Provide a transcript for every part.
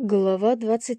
Глава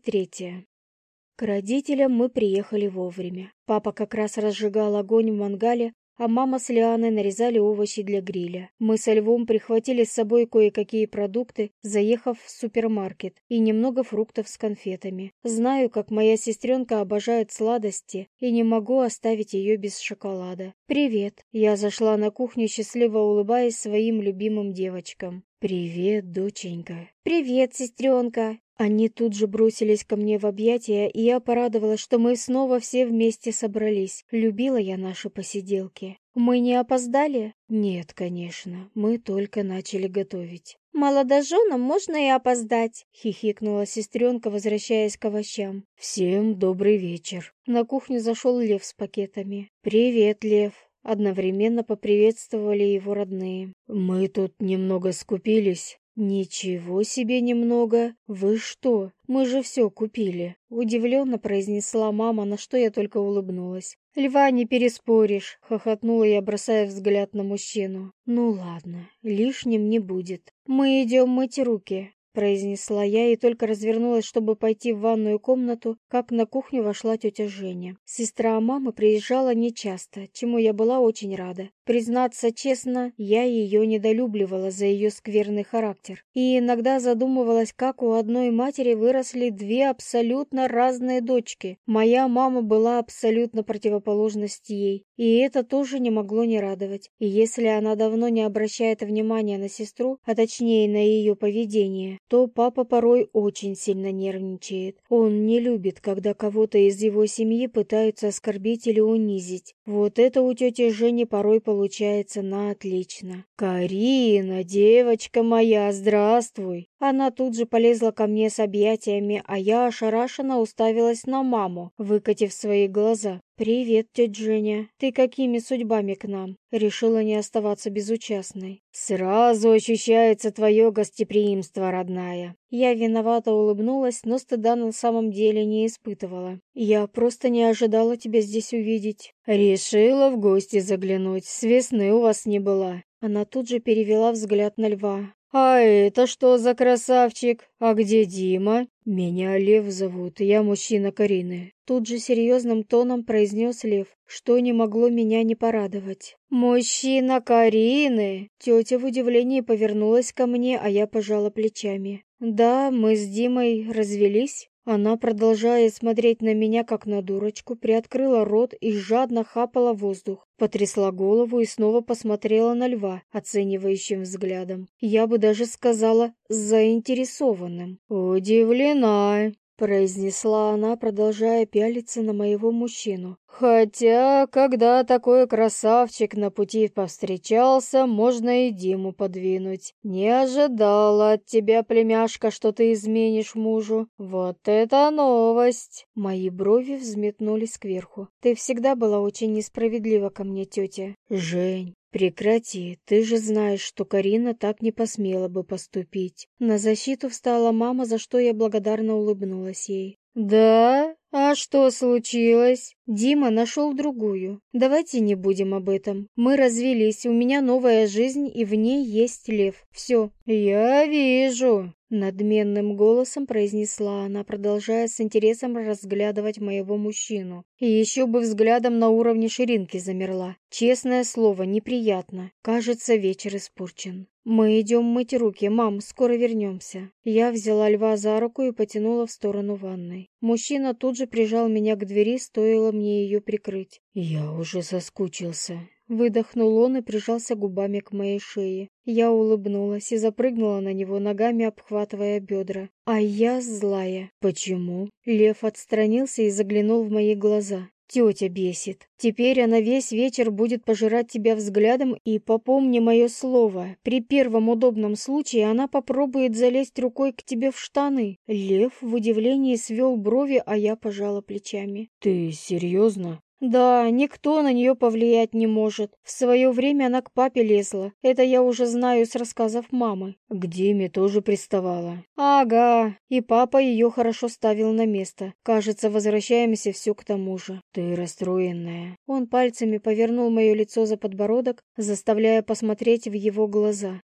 23. К родителям мы приехали вовремя. Папа как раз разжигал огонь в мангале, а мама с Лианой нарезали овощи для гриля. Мы со Львом прихватили с собой кое-какие продукты, заехав в супермаркет, и немного фруктов с конфетами. Знаю, как моя сестренка обожает сладости, и не могу оставить ее без шоколада. «Привет!» Я зашла на кухню, счастливо улыбаясь своим любимым девочкам. «Привет, доченька!» «Привет, сестренка!» Они тут же бросились ко мне в объятия, и я порадовалась, что мы снова все вместе собрались. Любила я наши посиделки. «Мы не опоздали?» «Нет, конечно, мы только начали готовить». «Молодоженам можно и опоздать», — хихикнула сестренка, возвращаясь к овощам. «Всем добрый вечер». На кухню зашел Лев с пакетами. «Привет, Лев». Одновременно поприветствовали его родные. «Мы тут немного скупились». «Ничего себе немного! Вы что? Мы же все купили!» Удивленно произнесла мама, на что я только улыбнулась. «Льва не переспоришь!» — хохотнула я, бросая взгляд на мужчину. «Ну ладно, лишним не будет. Мы идем мыть руки», — произнесла я и только развернулась, чтобы пойти в ванную комнату, как на кухню вошла тетя Женя. Сестра мамы приезжала нечасто, чему я была очень рада. Признаться честно, я ее недолюбливала за ее скверный характер и иногда задумывалась, как у одной матери выросли две абсолютно разные дочки. Моя мама была абсолютно противоположность ей, и это тоже не могло не радовать. И если она давно не обращает внимания на сестру, а точнее на ее поведение, то папа порой очень сильно нервничает. Он не любит, когда кого-то из его семьи пытаются оскорбить или унизить. Вот это у тети Жени порой получается на отлично. «Карина, девочка моя, здравствуй!» Она тут же полезла ко мне с объятиями, а я ошарашенно уставилась на маму, выкатив свои глаза. «Привет, тетя Женя. Ты какими судьбами к нам?» Решила не оставаться безучастной. «Сразу ощущается твое гостеприимство, родная». Я виновато улыбнулась, но стыда на самом деле не испытывала. «Я просто не ожидала тебя здесь увидеть». «Решила в гости заглянуть. С весны у вас не была». Она тут же перевела взгляд на Льва. «А это что за красавчик? А где Дима?» «Меня Лев зовут, я мужчина Карины». Тут же серьезным тоном произнес Лев, что не могло меня не порадовать. «Мужчина Карины?» Тетя в удивлении повернулась ко мне, а я пожала плечами. «Да, мы с Димой развелись». Она, продолжая смотреть на меня, как на дурочку, приоткрыла рот и жадно хапала воздух, потрясла голову и снова посмотрела на Льва оценивающим взглядом. Я бы даже сказала, заинтересованным. «Удивлена», — произнесла она, продолжая пялиться на моего мужчину. «Хотя, когда такой красавчик на пути повстречался, можно и Диму подвинуть. Не ожидала от тебя, племяшка, что ты изменишь мужу. Вот это новость!» Мои брови взметнулись кверху. «Ты всегда была очень несправедлива ко мне, тетя». «Жень, прекрати, ты же знаешь, что Карина так не посмела бы поступить». На защиту встала мама, за что я благодарно улыбнулась ей. «Да? А что случилось?» «Дима нашел другую. Давайте не будем об этом. Мы развелись, у меня новая жизнь, и в ней есть Лев. Все». «Я вижу», — надменным голосом произнесла она, продолжая с интересом разглядывать моего мужчину. И еще бы взглядом на уровне ширинки замерла. Честное слово, неприятно. Кажется, вечер испорчен. «Мы идем мыть руки, мам, скоро вернемся». Я взяла Льва за руку и потянула в сторону ванной. Мужчина тут же прижал меня к двери, стоило мне ее прикрыть. «Я уже соскучился». Выдохнул он и прижался губами к моей шее. Я улыбнулась и запрыгнула на него, ногами обхватывая бедра. А я злая. «Почему?» Лев отстранился и заглянул в мои глаза. «Тетя бесит. Теперь она весь вечер будет пожирать тебя взглядом, и попомни мое слово, при первом удобном случае она попробует залезть рукой к тебе в штаны». Лев в удивлении свел брови, а я пожала плечами. «Ты серьезно?» «Да, никто на нее повлиять не может. В свое время она к папе лезла. Это я уже знаю с рассказов мамы». «К Диме тоже приставала». «Ага, и папа ее хорошо ставил на место. Кажется, возвращаемся все к тому же». «Ты расстроенная». Он пальцами повернул мое лицо за подбородок, заставляя посмотреть в его глаза.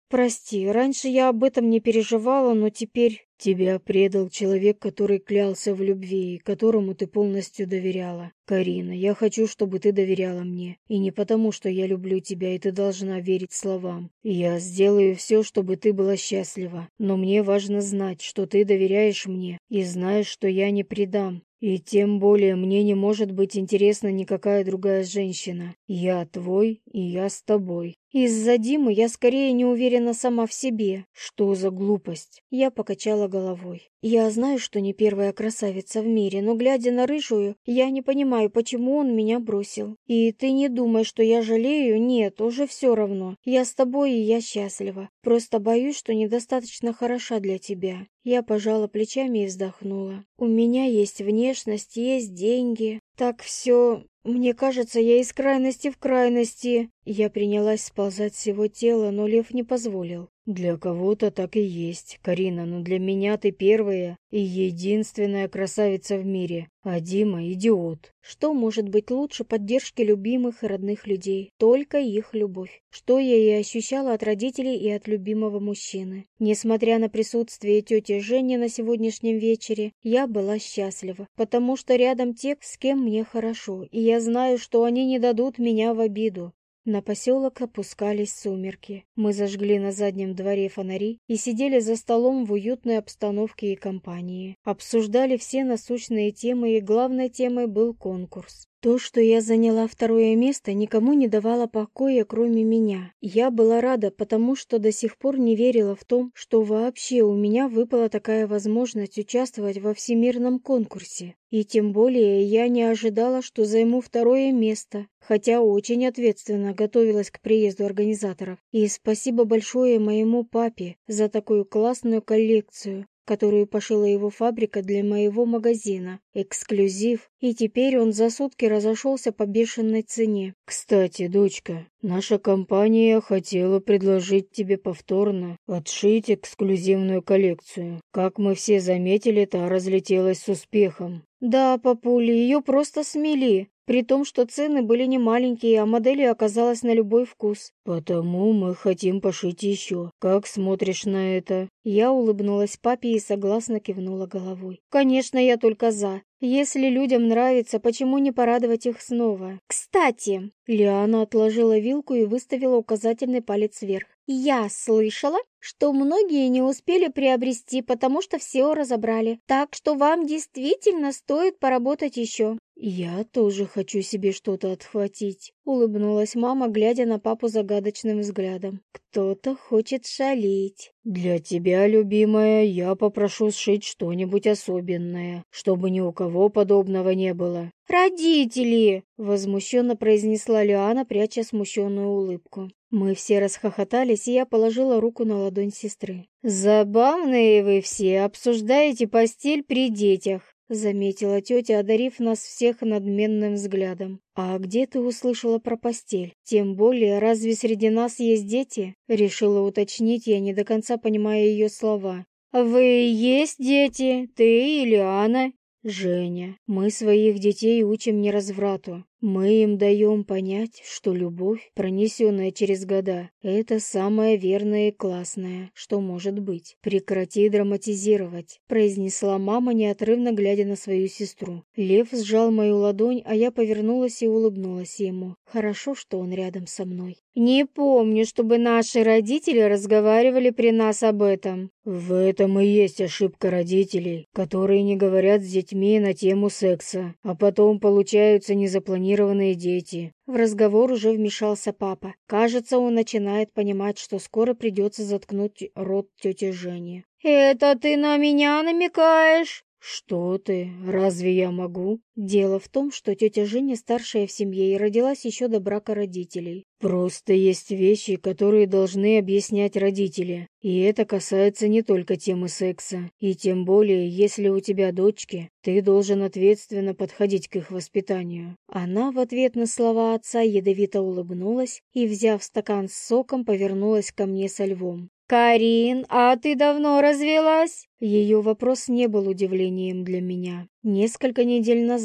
Прости, раньше я об этом не переживала, но теперь... Тебя предал человек, который клялся в любви и которому ты полностью доверяла. Карина, я хочу, чтобы ты доверяла мне. И не потому, что я люблю тебя, и ты должна верить словам. Я сделаю все, чтобы ты была счастлива. Но мне важно знать, что ты доверяешь мне и знаешь, что я не предам. И тем более мне не может быть интересна никакая другая женщина. Я твой, и я с тобой. Из-за Димы я скорее не уверена сама в себе. Что за глупость? Я покачала головой. Я знаю, что не первая красавица в мире, но глядя на рыжую, я не понимаю, почему он меня бросил. И ты не думай, что я жалею, нет, уже все равно. Я с тобой, и я счастлива. Просто боюсь, что недостаточно хороша для тебя. Я пожала плечами и вздохнула. У меня есть внешность, есть деньги. Так все... Мне кажется, я из крайности в крайности. Я принялась сползать с его тела, но Лев не позволил. Для кого-то так и есть, Карина, но для меня ты первая и единственная красавица в мире, а Дима идиот. Что может быть лучше поддержки любимых и родных людей? Только их любовь. Что я и ощущала от родителей и от любимого мужчины. Несмотря на присутствие тети Жени на сегодняшнем вечере, я была счастлива, потому что рядом те, с кем мне хорошо, и я знаю, что они не дадут меня в обиду. На поселок опускались сумерки. Мы зажгли на заднем дворе фонари и сидели за столом в уютной обстановке и компании. Обсуждали все насущные темы, и главной темой был конкурс. То, что я заняла второе место, никому не давало покоя, кроме меня. Я была рада, потому что до сих пор не верила в том, что вообще у меня выпала такая возможность участвовать во всемирном конкурсе. И тем более я не ожидала, что займу второе место, хотя очень ответственно готовилась к приезду организаторов. И спасибо большое моему папе за такую классную коллекцию, которую пошила его фабрика для моего магазина. Эксклюзив. И теперь он за сутки разошелся по бешеной цене. Кстати, дочка, наша компания хотела предложить тебе повторно отшить эксклюзивную коллекцию. Как мы все заметили, та разлетелась с успехом. Да, папуля, ее просто смели. При том, что цены были не маленькие, а модели оказалось на любой вкус. Потому мы хотим пошить еще. Как смотришь на это? Я улыбнулась папе и согласно кивнула головой. Конечно, я только за. Если людям нравится, почему не порадовать их снова? Кстати, Лиана отложила вилку и выставила указательный палец вверх. Я слышала, что многие не успели приобрести, потому что все разобрали. Так что вам действительно стоит поработать еще. «Я тоже хочу себе что-то отхватить», — улыбнулась мама, глядя на папу загадочным взглядом. «Кто-то хочет шалить». «Для тебя, любимая, я попрошу сшить что-нибудь особенное, чтобы ни у кого подобного не было». «Родители!» — возмущенно произнесла Лиана, пряча смущенную улыбку. Мы все расхохотались, и я положила руку на ладонь сестры. «Забавные вы все, обсуждаете постель при детях», — заметила тетя, одарив нас всех надменным взглядом. «А где ты услышала про постель? Тем более, разве среди нас есть дети?» — решила уточнить я, не до конца понимая ее слова. «Вы есть дети, ты и Лиана». «Женя, мы своих детей учим не разврату. Мы им даем понять, что любовь, пронесенная через года, это самое верное и классное, что может быть. Прекрати драматизировать», — произнесла мама, неотрывно глядя на свою сестру. Лев сжал мою ладонь, а я повернулась и улыбнулась ему. Хорошо, что он рядом со мной. «Не помню, чтобы наши родители разговаривали при нас об этом». «В этом и есть ошибка родителей, которые не говорят с детьми на тему секса, а потом получаются незапланированные дети». В разговор уже вмешался папа. Кажется, он начинает понимать, что скоро придется заткнуть рот тете Жене. «Это ты на меня намекаешь?» «Что ты? Разве я могу?» Дело в том, что тетя Женя старшая в семье и родилась еще до брака родителей. Просто есть вещи, которые должны объяснять родители. И это касается не только темы секса. И тем более, если у тебя дочки, ты должен ответственно подходить к их воспитанию. Она в ответ на слова отца ядовито улыбнулась и, взяв стакан с соком, повернулась ко мне со львом. «Карин, а ты давно развелась?» Ее вопрос не был удивлением для меня. Несколько недель назад.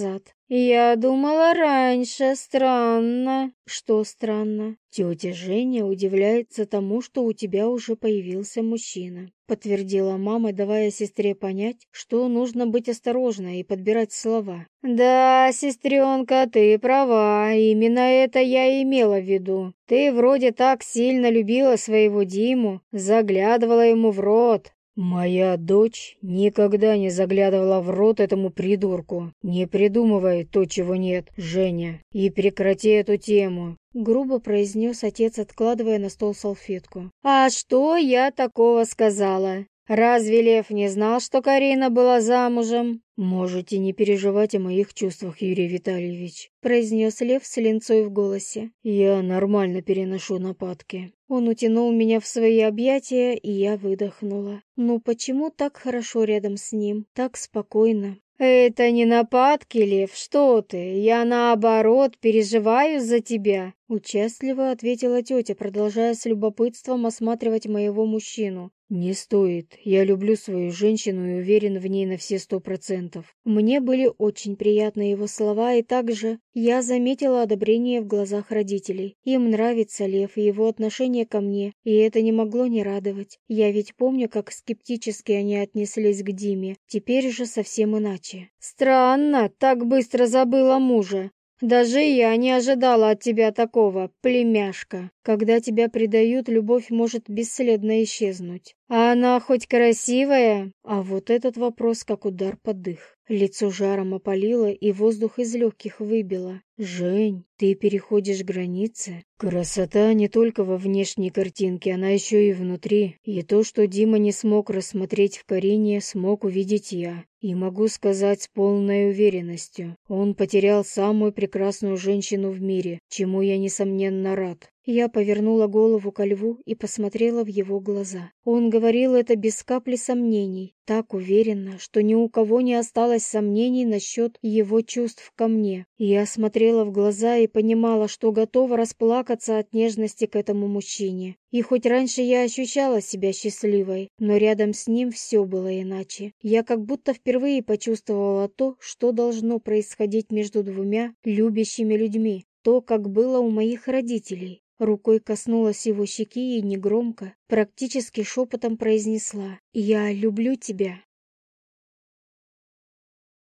«Я думала раньше, странно». «Что странно?» «Тетя Женя удивляется тому, что у тебя уже появился мужчина», подтвердила мама, давая сестре понять, что нужно быть осторожной и подбирать слова. «Да, сестренка, ты права, именно это я и имела в виду. Ты вроде так сильно любила своего Диму, заглядывала ему в рот». «Моя дочь никогда не заглядывала в рот этому придурку. Не придумывай то, чего нет, Женя, и прекрати эту тему», грубо произнес отец, откладывая на стол салфетку. «А что я такого сказала? Разве Лев не знал, что Карина была замужем?» «Можете не переживать о моих чувствах, Юрий Витальевич», произнес Лев с линцой в голосе. «Я нормально переношу нападки». Он утянул меня в свои объятия, и я выдохнула. Ну почему так хорошо рядом с ним, так спокойно? «Это не нападки, Лев, что ты? Я, наоборот, переживаю за тебя», участливо ответила тетя, продолжая с любопытством осматривать моего мужчину. «Не стоит. Я люблю свою женщину и уверен в ней на все 100%. Мне были очень приятны его слова, и также я заметила одобрение в глазах родителей. Им нравится Лев и его отношение ко мне, и это не могло не радовать. Я ведь помню, как скептически они отнеслись к Диме. Теперь же совсем иначе. «Странно, так быстро забыла мужа. Даже я не ожидала от тебя такого, племяшка. Когда тебя предают, любовь может бесследно исчезнуть. А она хоть красивая?» А вот этот вопрос как удар под дых. Лицо жаром опалило и воздух из легких выбило. «Жень, ты переходишь границы. Красота не только во внешней картинке, она еще и внутри. И то, что Дима не смог рассмотреть в Карине, смог увидеть я. И могу сказать с полной уверенностью, он потерял самую прекрасную женщину в мире, чему я, несомненно, рад». Я повернула голову ко Льву и посмотрела в его глаза. Он говорил это без капли сомнений, так уверенно, что ни у кого не осталось сомнений насчет его чувств ко мне. Я смотрела в глаза и понимала, что готова расплакаться от нежности к этому мужчине. И хоть раньше я ощущала себя счастливой, но рядом с ним все было иначе. Я как будто впервые почувствовала то, что должно происходить между двумя любящими людьми. То, как было у моих родителей. Рукой коснулась его щеки и негромко, практически шепотом произнесла: «Я люблю тебя».